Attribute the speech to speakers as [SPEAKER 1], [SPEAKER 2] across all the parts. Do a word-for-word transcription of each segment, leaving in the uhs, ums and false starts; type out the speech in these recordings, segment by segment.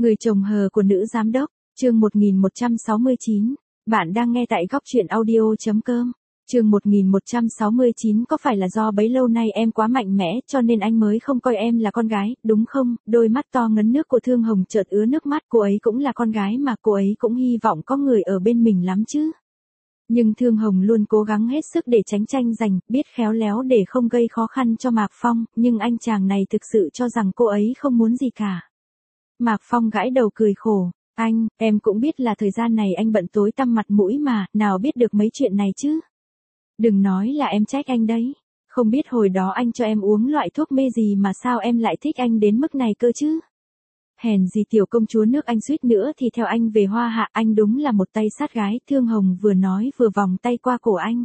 [SPEAKER 1] Người chồng hờ của nữ giám đốc, chương một nghìn một trăm sáu mươi chín. Bạn đang nghe tại góc truyện audio.com. Chương một nghìn một trăm sáu mươi chín. Có phải là do bấy lâu nay em quá mạnh mẽ cho nên anh mới không coi em là con gái, đúng không? Đôi mắt to ngấn nước của Thương Hồng chợt ứa nước mắt, cô ấy cũng là con gái mà, cô ấy cũng hy vọng có người ở bên mình lắm chứ. Nhưng Thương Hồng luôn cố gắng hết sức để tránh tranh giành, biết khéo léo để không gây khó khăn cho Mạc Phong, nhưng anh chàng này thực sự cho rằng cô ấy không muốn gì cả. Mạc Phong gãi đầu cười khổ, anh, em cũng biết là thời gian này anh bận tối tăm mặt mũi mà, nào biết được mấy chuyện này chứ. Đừng nói là em trách anh đấy, không biết hồi đó anh cho em uống loại thuốc mê gì mà sao em lại thích anh đến mức này cơ chứ. Hèn gì tiểu công chúa nước anh suýt nữa thì theo anh về Hoa Hạ, anh đúng là một tay sát gái. Thương Hồng vừa nói vừa vòng tay qua cổ anh.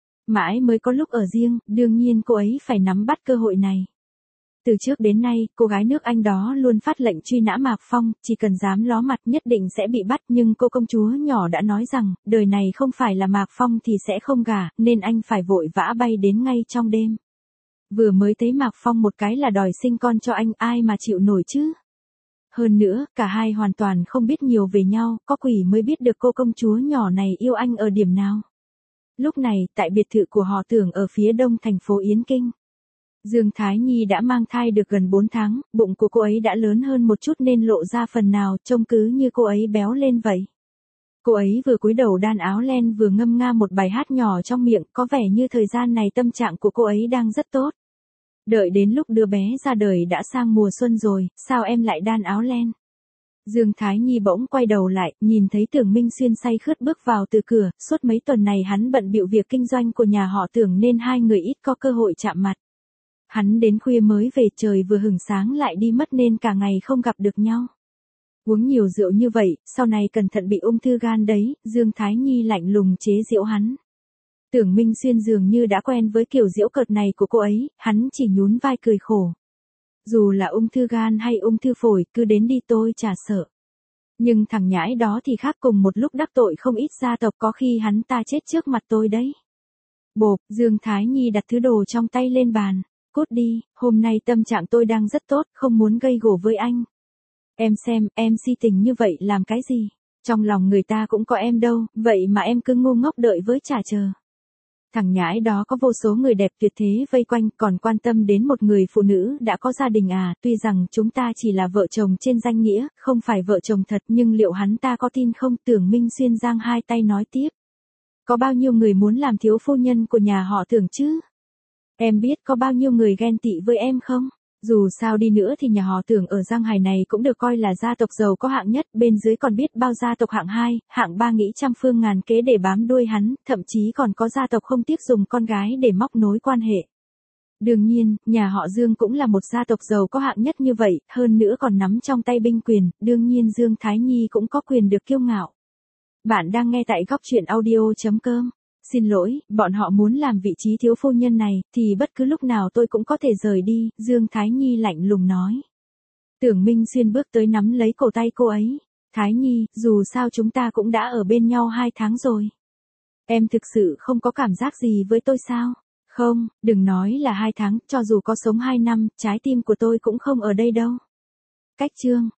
[SPEAKER 1] Mãi mới có lúc ở riêng, đương nhiên cô ấy phải nắm bắt cơ hội này. Từ trước đến nay, cô gái nước Anh đó luôn phát lệnh truy nã Mạc Phong, chỉ cần dám ló mặt nhất định sẽ bị bắt, nhưng cô công chúa nhỏ đã nói rằng, đời này không phải là Mạc Phong thì sẽ không gả, nên anh phải vội vã bay đến ngay trong đêm. Vừa mới thấy Mạc Phong một cái là đòi sinh con cho anh, ai mà chịu nổi chứ. Hơn nữa, cả hai hoàn toàn không biết nhiều về nhau, có quỷ mới biết được cô công chúa nhỏ này yêu anh ở điểm nào. Lúc này, tại biệt thự của họ Tưởng ở phía đông thành phố Yến Kinh. Dương Thái Nhi đã mang thai được gần bốn tháng, bụng của cô ấy đã lớn hơn một chút nên lộ ra phần nào, trông cứ như cô ấy béo lên vậy. Cô ấy vừa cúi đầu đan áo len vừa ngâm nga một bài hát nhỏ trong miệng, có vẻ như thời gian này tâm trạng của cô ấy đang rất tốt. Đợi đến lúc đứa bé ra đời đã sang mùa xuân rồi, sao em lại đan áo len? Dương Thái Nhi bỗng quay đầu lại, nhìn thấy Tưởng Minh Xuyên say khướt bước vào từ cửa, suốt mấy tuần này hắn bận bịu việc kinh doanh của nhà họ Tưởng nên hai người ít có cơ hội chạm mặt. Hắn đến khuya mới về, trời vừa hửng sáng lại đi mất nên cả ngày không gặp được nhau. Uống nhiều rượu như vậy, sau này cẩn thận bị ung thư gan đấy, Dương Thái Nhi lạnh lùng chế giễu hắn. Tưởng Minh Xuyên dường như đã quen với kiểu giễu cợt này của cô ấy, hắn chỉ nhún vai cười khổ. Dù là ung thư gan hay ung thư phổi, cứ đến đi tôi chả sợ. Nhưng thằng nhãi đó thì khác, cùng một lúc đắc tội không ít gia tộc, có khi hắn ta chết trước mặt tôi đấy. Bộp, Dương Thái Nhi đặt thứ đồ trong tay lên bàn. Cút đi, hôm nay tâm trạng tôi đang rất tốt, không muốn gây gổ với anh. Em xem, em si tình như vậy làm cái gì? Trong lòng người ta cũng có em đâu, vậy mà em cứ ngu ngốc đợi với chả chờ. Thằng nhãi đó có vô số người đẹp tuyệt thế vây quanh, còn quan tâm đến một người phụ nữ đã có gia đình à? Tuy rằng chúng ta chỉ là vợ chồng trên danh nghĩa, không phải vợ chồng thật, nhưng liệu hắn ta có tin không? Tưởng Minh Xuyên giang hai tay nói tiếp. Có bao nhiêu người muốn làm thiếu phu nhân của nhà họ Tưởng chứ? Em biết có bao nhiêu người ghen tị với em không? Dù sao đi nữa thì nhà họ Tưởng ở Giang Hải này cũng được coi là gia tộc giàu có hạng nhất, bên dưới còn biết bao gia tộc hạng hai, hạng ba nghĩ trăm phương ngàn kế để bám đuôi hắn, thậm chí còn có gia tộc không tiếc dùng con gái để móc nối quan hệ. Đương nhiên, nhà họ Dương cũng là một gia tộc giàu có hạng nhất như vậy, hơn nữa còn nắm trong tay binh quyền, đương nhiên Dương Thái Nhi cũng có quyền được kiêu ngạo. Bạn đang nghe tại góc truyện audio.com. Xin lỗi, bọn họ muốn làm vị trí thiếu phu nhân này, thì bất cứ lúc nào tôi cũng có thể rời đi, Dương Thái Nhi lạnh lùng nói. Tưởng Minh Xuyên bước tới nắm lấy cổ tay cô ấy. Thái Nhi, dù sao chúng ta cũng đã ở bên nhau hai tháng rồi. Em thực sự không có cảm giác gì với tôi sao? Không, đừng nói là hai tháng, cho dù có sống hai năm, trái tim của tôi cũng không ở đây đâu. Cách chương.